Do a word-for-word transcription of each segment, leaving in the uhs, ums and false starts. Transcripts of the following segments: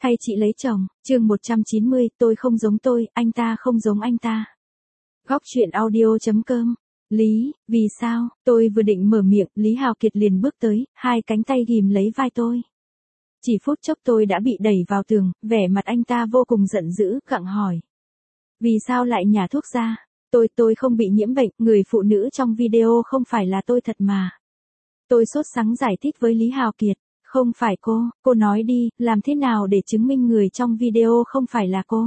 Hay chị lấy chồng, chương một trăm chín mươi, tôi không giống tôi, anh ta không giống anh ta. Góc truyện audio chấm com. Lý, vì sao, tôi vừa định mở miệng, Lý Hào Kiệt liền bước tới, hai cánh tay ghim lấy vai tôi. Chỉ phút chốc tôi đã bị đẩy vào tường, vẻ mặt anh ta vô cùng giận dữ, gặng hỏi. Vì sao lại nhả thuốc ra? Tôi, tôi không bị nhiễm bệnh, người phụ nữ trong video không phải là tôi thật mà. Tôi sốt sắng giải thích với Lý Hào Kiệt. Không phải cô, cô nói đi, làm thế nào để chứng minh người trong video không phải là cô?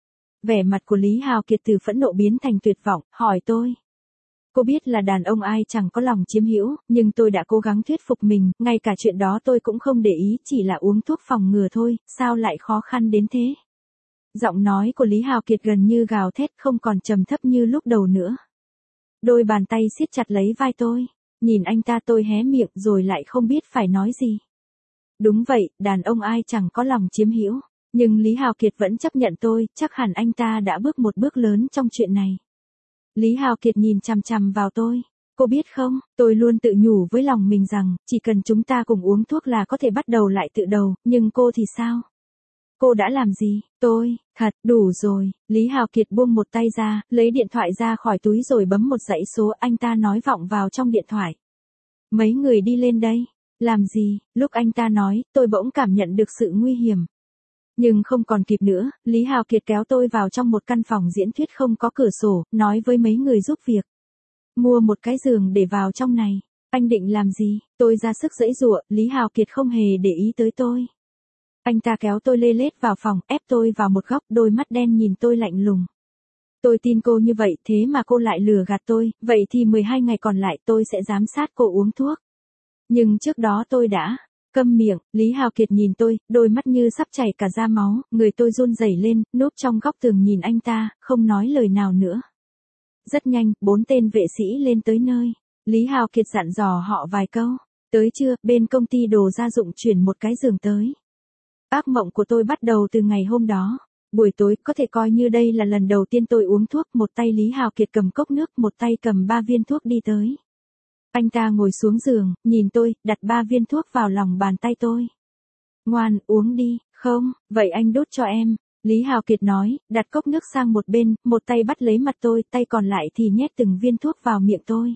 Vẻ mặt của Lý Hào Kiệt từ phẫn nộ biến thành tuyệt vọng, hỏi tôi. Cô biết là đàn ông ai chẳng có lòng chiếm hữu, nhưng tôi đã cố gắng thuyết phục mình, ngay cả chuyện đó tôi cũng không để ý, chỉ là uống thuốc phòng ngừa thôi, sao lại khó khăn đến thế? Giọng nói của Lý Hào Kiệt gần như gào thét, không còn trầm thấp như lúc đầu nữa. Đôi bàn tay siết chặt lấy vai tôi, nhìn anh ta tôi hé miệng rồi lại không biết phải nói gì. Đúng vậy, đàn ông ai chẳng có lòng chiếm hữu, nhưng Lý Hào Kiệt vẫn chấp nhận tôi, chắc hẳn anh ta đã bước một bước lớn trong chuyện này. Lý Hào Kiệt nhìn chằm chằm vào tôi, cô biết không, tôi luôn tự nhủ với lòng mình rằng, chỉ cần chúng ta cùng uống thuốc là có thể bắt đầu lại từ đầu, nhưng cô thì sao? Cô đã làm gì? Tôi, thật, đủ rồi, Lý Hào Kiệt buông một tay ra, lấy điện thoại ra khỏi túi rồi bấm một dãy số, anh ta nói vọng vào trong điện thoại. Mấy người đi lên đây. Làm gì? Lúc anh ta nói, tôi bỗng cảm nhận được sự nguy hiểm. Nhưng không còn kịp nữa, Lý Hào Kiệt kéo tôi vào trong một căn phòng diễn thuyết không có cửa sổ, nói với mấy người giúp việc. Mua một cái giường để vào trong này. Anh định làm gì? Tôi ra sức giãy giụa, Lý Hào Kiệt không hề để ý tới tôi. Anh ta kéo tôi lê lết vào phòng, ép tôi vào một góc, đôi mắt đen nhìn tôi lạnh lùng. Tôi tin cô như vậy, thế mà cô lại lừa gạt tôi, vậy thì mười hai ngày còn lại tôi sẽ giám sát cô uống thuốc. Nhưng trước đó tôi đã, câm miệng, Lý Hào Kiệt nhìn tôi, đôi mắt như sắp chảy cả ra máu, người tôi run rẩy lên, núp trong góc tường nhìn anh ta, không nói lời nào nữa. Rất nhanh, bốn tên vệ sĩ lên tới nơi, Lý Hào Kiệt dặn dò họ vài câu, tới trưa, bên công ty đồ gia dụng chuyển một cái giường tới. Ác mộng của tôi bắt đầu từ ngày hôm đó. Buổi tối, có thể coi như đây là lần đầu tiên tôi uống thuốc, một tay Lý Hào Kiệt cầm cốc nước, một tay cầm ba viên thuốc đi tới. Anh ta ngồi xuống giường, nhìn tôi, đặt ba viên thuốc vào lòng bàn tay tôi. Ngoan, uống đi, không, vậy anh đút cho em. Lý Hào Kiệt nói, đặt cốc nước sang một bên, một tay bắt lấy mặt tôi, tay còn lại thì nhét từng viên thuốc vào miệng tôi.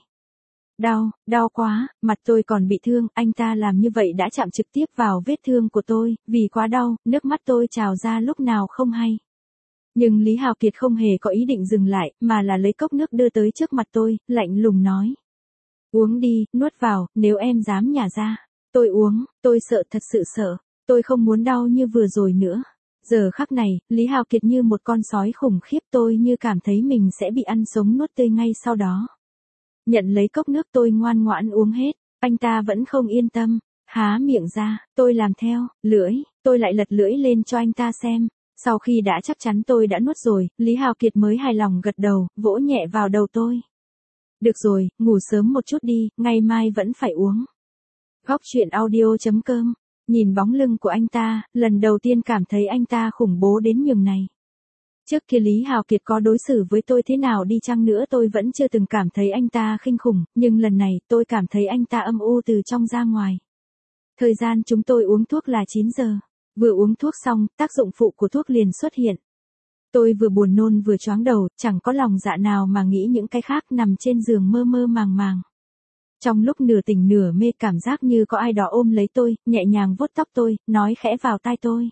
Đau, đau quá, mặt tôi còn bị thương, anh ta làm như vậy đã chạm trực tiếp vào vết thương của tôi, vì quá đau, nước mắt tôi trào ra lúc nào không hay. Nhưng Lý Hào Kiệt không hề có ý định dừng lại, mà là lấy cốc nước đưa tới trước mặt tôi, lạnh lùng nói. Uống đi, nuốt vào, nếu em dám nhả ra. Tôi uống, tôi sợ, thật sự sợ, tôi không muốn đau như vừa rồi nữa. Giờ khắc này, Lý Hào Kiệt như một con sói khủng khiếp, tôi như cảm thấy mình sẽ bị ăn sống nuốt tươi ngay sau đó. Nhận lấy cốc nước tôi ngoan ngoãn uống hết, anh ta vẫn không yên tâm, há miệng ra, tôi làm theo, lưỡi, tôi lại lật lưỡi lên cho anh ta xem. Sau khi đã chắc chắn tôi đã nuốt rồi, Lý Hào Kiệt mới hài lòng gật đầu, vỗ nhẹ vào đầu tôi. Được rồi, ngủ sớm một chút đi, ngày mai vẫn phải uống. Góc truyện audio chấm com. Nhìn bóng lưng của anh ta, lần đầu tiên cảm thấy anh ta khủng bố đến nhường này. Trước kia Lý Hào Kiệt có đối xử với tôi thế nào đi chăng nữa tôi vẫn chưa từng cảm thấy anh ta khinh khủng, nhưng lần này tôi cảm thấy anh ta âm u từ trong ra ngoài. Thời gian chúng tôi uống thuốc là chín giờ. Vừa uống thuốc xong, tác dụng phụ của thuốc liền xuất hiện. Tôi vừa buồn nôn vừa choáng đầu, chẳng có lòng dạ nào mà nghĩ những cái khác, nằm trên giường mơ mơ màng màng. Trong lúc nửa tỉnh nửa mê, cảm giác như có ai đó ôm lấy tôi, nhẹ nhàng vuốt tóc tôi, nói khẽ vào tai tôi.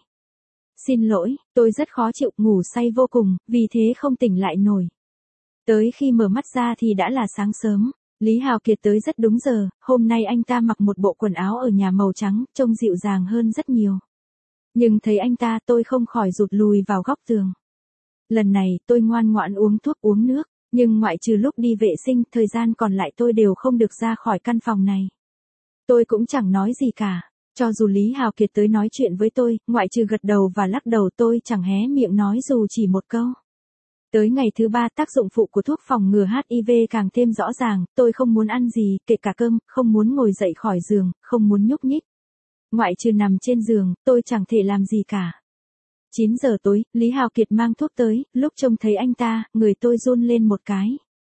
Xin lỗi, tôi rất khó chịu, ngủ say vô cùng, vì thế không tỉnh lại nổi. Tới khi mở mắt ra thì đã là sáng sớm. Lý Hào Kiệt tới rất đúng giờ, hôm nay anh ta mặc một bộ quần áo ở nhà màu trắng, trông dịu dàng hơn rất nhiều. Nhưng thấy anh ta tôi không khỏi rụt lùi vào góc tường. Lần này tôi ngoan ngoãn uống thuốc uống nước, nhưng ngoại trừ lúc đi vệ sinh, thời gian còn lại tôi đều không được ra khỏi căn phòng này. Tôi cũng chẳng nói gì cả, cho dù Lý Hào Kiệt tới nói chuyện với tôi, ngoại trừ gật đầu và lắc đầu tôi chẳng hé miệng nói dù chỉ một câu. Tới ngày thứ ba tác dụng phụ của thuốc phòng ngừa hát i vê càng thêm rõ ràng, tôi không muốn ăn gì, kể cả cơm, không muốn ngồi dậy khỏi giường, không muốn nhúc nhích. Ngoại trừ nằm trên giường, tôi chẳng thể làm gì cả. chín giờ tối, Lý Hào Kiệt mang thuốc tới, lúc trông thấy anh ta, người tôi run lên một cái.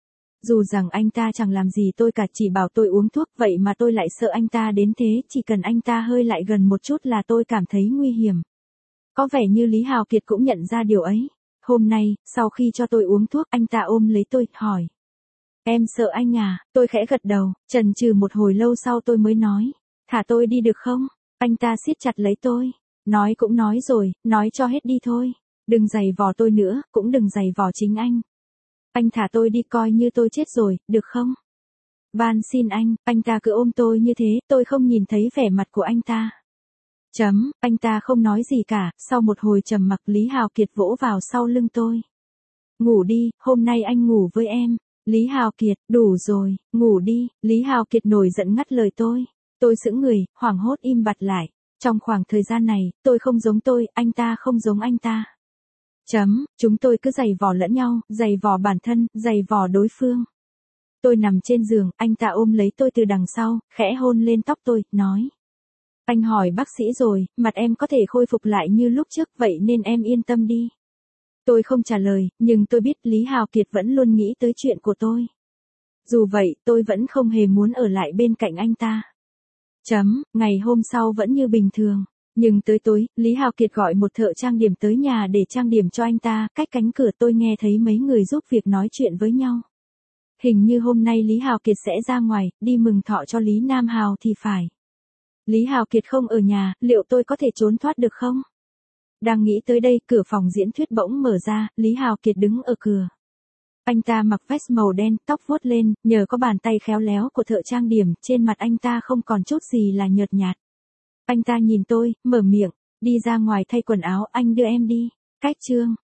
Dù rằng anh ta chẳng làm gì tôi cả, chỉ bảo tôi uống thuốc, vậy mà tôi lại sợ anh ta đến thế, chỉ cần anh ta hơi lại gần một chút là tôi cảm thấy nguy hiểm. Có vẻ như Lý Hào Kiệt cũng nhận ra điều ấy. Hôm nay, sau khi cho tôi uống thuốc, anh ta ôm lấy tôi, hỏi. Em sợ anh à? Tôi khẽ gật đầu, chần chừ một hồi lâu sau tôi mới nói. Thả tôi đi được không? Anh ta siết chặt lấy tôi. Nói cũng nói rồi, nói cho hết đi thôi. Đừng giày vò tôi nữa, cũng đừng giày vò chính anh. Anh thả tôi đi coi như tôi chết rồi, được không? Van xin anh, anh ta cứ ôm tôi như thế, tôi không nhìn thấy vẻ mặt của anh ta. Chấm, anh ta không nói gì cả, sau một hồi trầm mặc Lý Hào Kiệt vỗ vào sau lưng tôi. Ngủ đi, hôm nay anh ngủ với em. Lý Hào Kiệt, đủ rồi, ngủ đi, Lý Hào Kiệt nổi giận ngắt lời tôi. Tôi sững người, hoảng hốt im bặt lại. Trong khoảng thời gian này, tôi không giống tôi, anh ta không giống anh ta. Chấm, chúng tôi cứ giày vò lẫn nhau, giày vò bản thân, giày vò đối phương. Tôi nằm trên giường, anh ta ôm lấy tôi từ đằng sau, khẽ hôn lên tóc tôi, nói. Anh hỏi bác sĩ rồi, mặt em có thể khôi phục lại như lúc trước, vậy nên em yên tâm đi. Tôi không trả lời, nhưng tôi biết Lý Hào Kiệt vẫn luôn nghĩ tới chuyện của tôi. Dù vậy, tôi vẫn không hề muốn ở lại bên cạnh anh ta. Chấm, ngày hôm sau vẫn như bình thường. Nhưng tới tối, Lý Hào Kiệt gọi một thợ trang điểm tới nhà để trang điểm cho anh ta, cách cánh cửa tôi nghe thấy mấy người giúp việc nói chuyện với nhau. Hình như hôm nay Lý Hào Kiệt sẽ ra ngoài, đi mừng thọ cho Lý Nam Hào thì phải. Lý Hào Kiệt không ở nhà, liệu tôi có thể trốn thoát được không? Đang nghĩ tới đây, cửa phòng diễn thuyết bỗng mở ra, Lý Hào Kiệt đứng ở cửa. Anh ta mặc vest màu đen, tóc vuốt lên, nhờ có bàn tay khéo léo của thợ trang điểm, trên mặt anh ta không còn chút gì là nhợt nhạt. Anh ta nhìn tôi, mở miệng, đi ra ngoài thay quần áo, anh đưa em đi. Cách chương